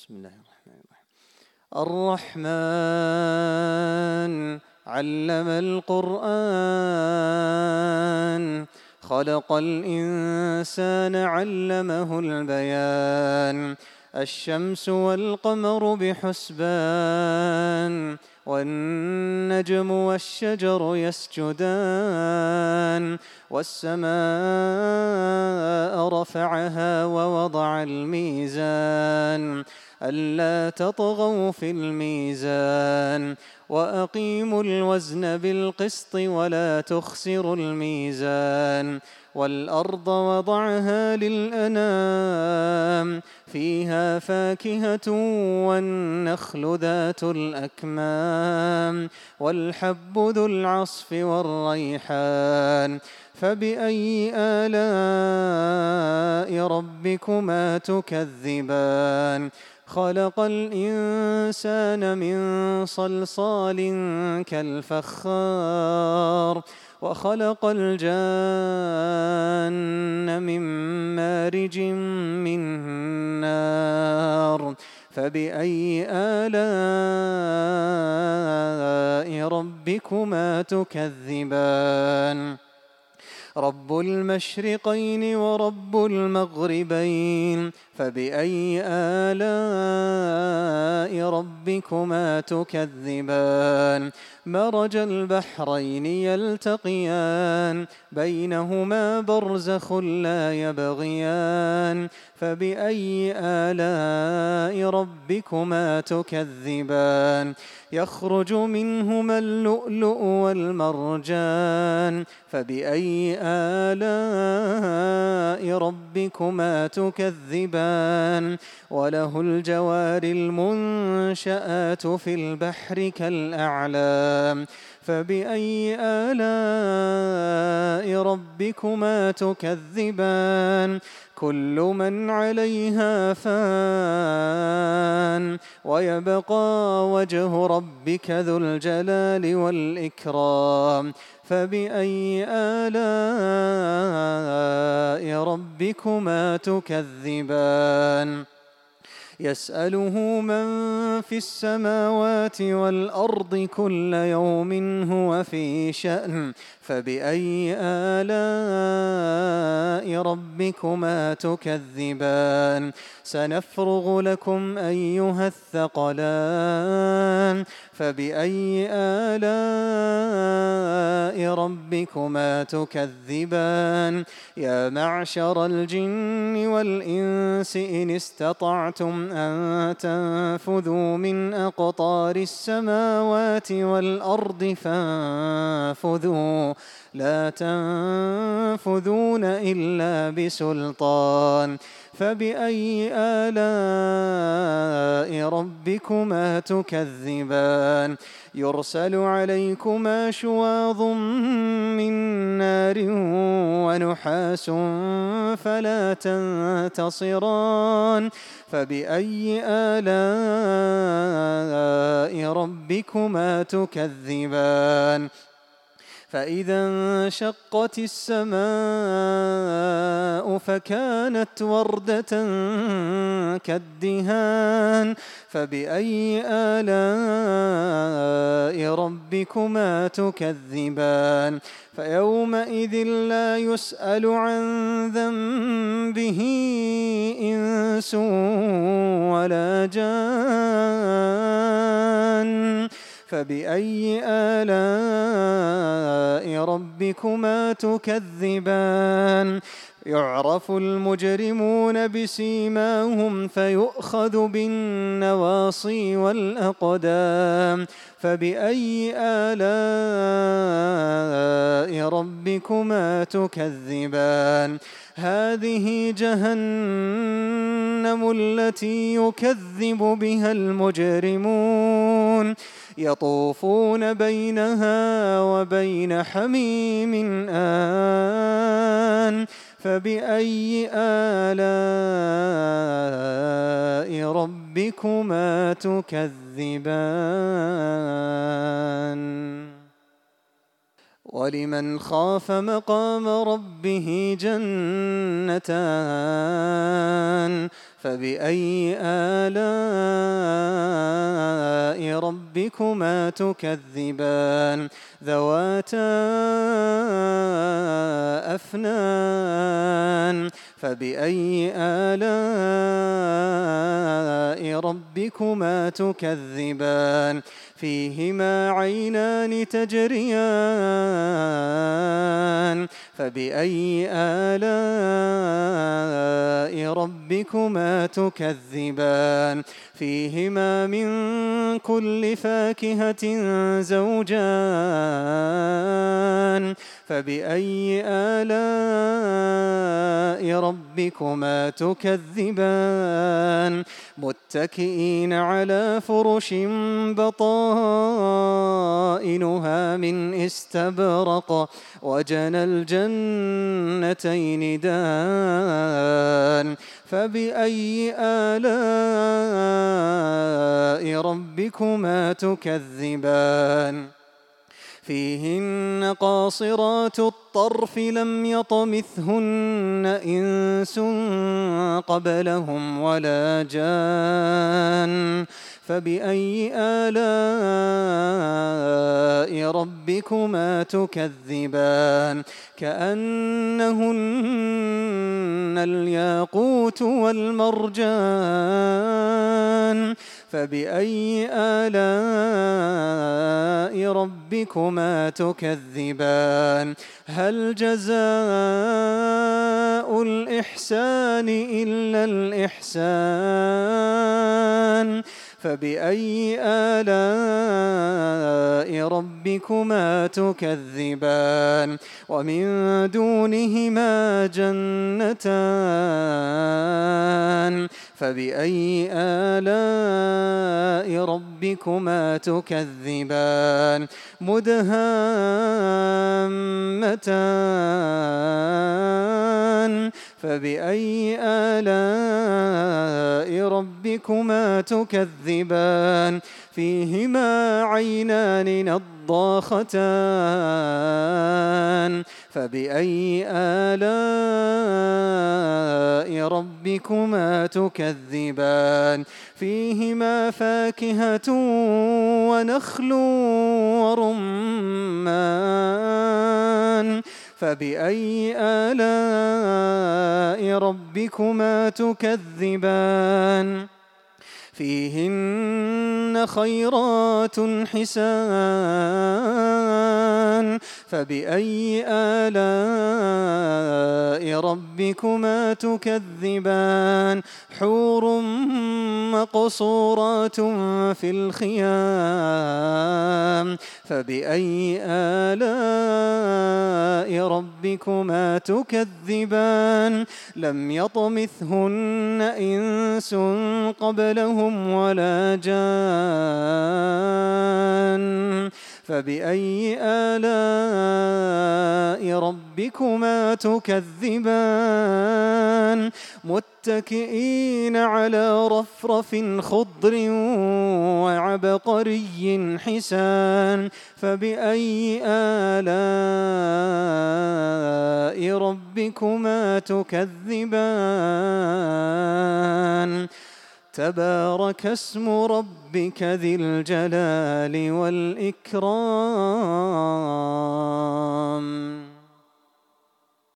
بسم الله الرحمن الرحيم. الرحمن علم القرآن، خلق الإنسان علمه البيان. الشمس والقمر بحسبان، والنجم والشجر يسجدان. والسماء رفعها ووضع الميزان، ألا تطغوا في الميزان. وأقيموا الوزن بالقسط ولا تخسروا الميزان. والأرض وضعها للأنام، فيها فاكهة والنخل ذات الأكمام، والحب ذو العصف والريحان. فبأي آلاء ربكما تكذبان؟ خلق الإنسان من صلصال كالفخار، وخلق الجان من مارج من نار. فبأي آلاء ربكما تكذبان؟ رب المشرقين ورب المغربين، فبأي آلاء ربكما تكذبان؟ مرج البحرين يلتقيان، بينهما برزخ لا يبغيان. فبأي آلاء ربكما تكذبان؟ يخرج منهما اللؤلؤ والمرجان. فبأي آلاء ربكما تكذبان؟ وله الجوار المنشآت في البحر كالأعلام. فبأي آلاء ربكما تكذبان؟ كل من عليها فان، ويبقى وجه ربك ذو الجلال والإكرام. فبأي آلاء ربكما تكذبان؟ يسأله من في السماوات والأرض كل يوم هو في شأن. فبأي آلاء ربكما تكذبان؟ سنفرغ لكم أيها الثقلان. فبأي آلاء ربكما تكذبان؟ يا معشر الجن والإنس إن استطعتم أن تنفذوا من أقطار السماوات والأرض فانفذوا، لا تنفذون إلا بسلطان. فبأي آلاء ربكما تكذبان؟ يرسل عليكما شواظ من نار ونحاس فلا تنتصران. فبأي آلاء ربكما تكذبان؟ فإذا انشقت السماء فكانت وردة كالدهان. فبأي آلاء ربكما تكذبان؟ فيومئذ لا يسأل عن ذنبه إنس ولا جان. فبأي آلاء ربكما تكذبان؟ يعرف المجرمون بسيماهم فيؤخذ بالنواصي والأقدام. فبأي آلاء ربكما تكذبان؟ هذه جهنم التي يكذب بها المجرمون، يطوفون بينها وبين حميم آن. فبأي آلاء ربكما تكذبان؟ ولمن خاف مقام ربه جنتان، فبأي آلاء ربكما تكذبان ذواتا أفنان فبأي آلاء ربكما تكذبان فيهما عينان تجريان فبأي آلاء ربكما تكذبان فيهما من كل فاكهة زوجان فبأي آلاء ربكما تكذبان متكئين على فرش بطائنها من استبرق وجنى الجنتين دان فبأي آلاء ربكما تكذبان فيهن قاصرات الطرف لم يطمثهن إنس قبلهم ولا جان فبأي آلاء ربكما تكذبان كأنهن الياقوت والمرجان فبأي آلاء ربكما تكذبان هل جزاء الإحسان إلا الإحسان فبأي آلاء ربكما تكذبان ومن دونهما جنتان فبأي آلاء ربكما تكذبان مدهامتان فبأي آلاء ربكما تكذبان فيهما عينان نضاختان فبأي آلاء ربكما تكذبان فيهما فاكهة ونخل ورمان فبأي آلاء ربكما تكذبان فيهن خيرات حسان فبأي آلاء ربكما تكذبان حور مقصورات في الخيام فبأي آلاء ربكما تكذبان لم يطمثهن إنس قبلهم ولا جان فبأي آلاء ربكما تكذبان متكئين على رفرف خضر وعبقري حسان فبأي آلاء ربكما تكذبان تبارك اسم ربك ذي الجلال والإكرام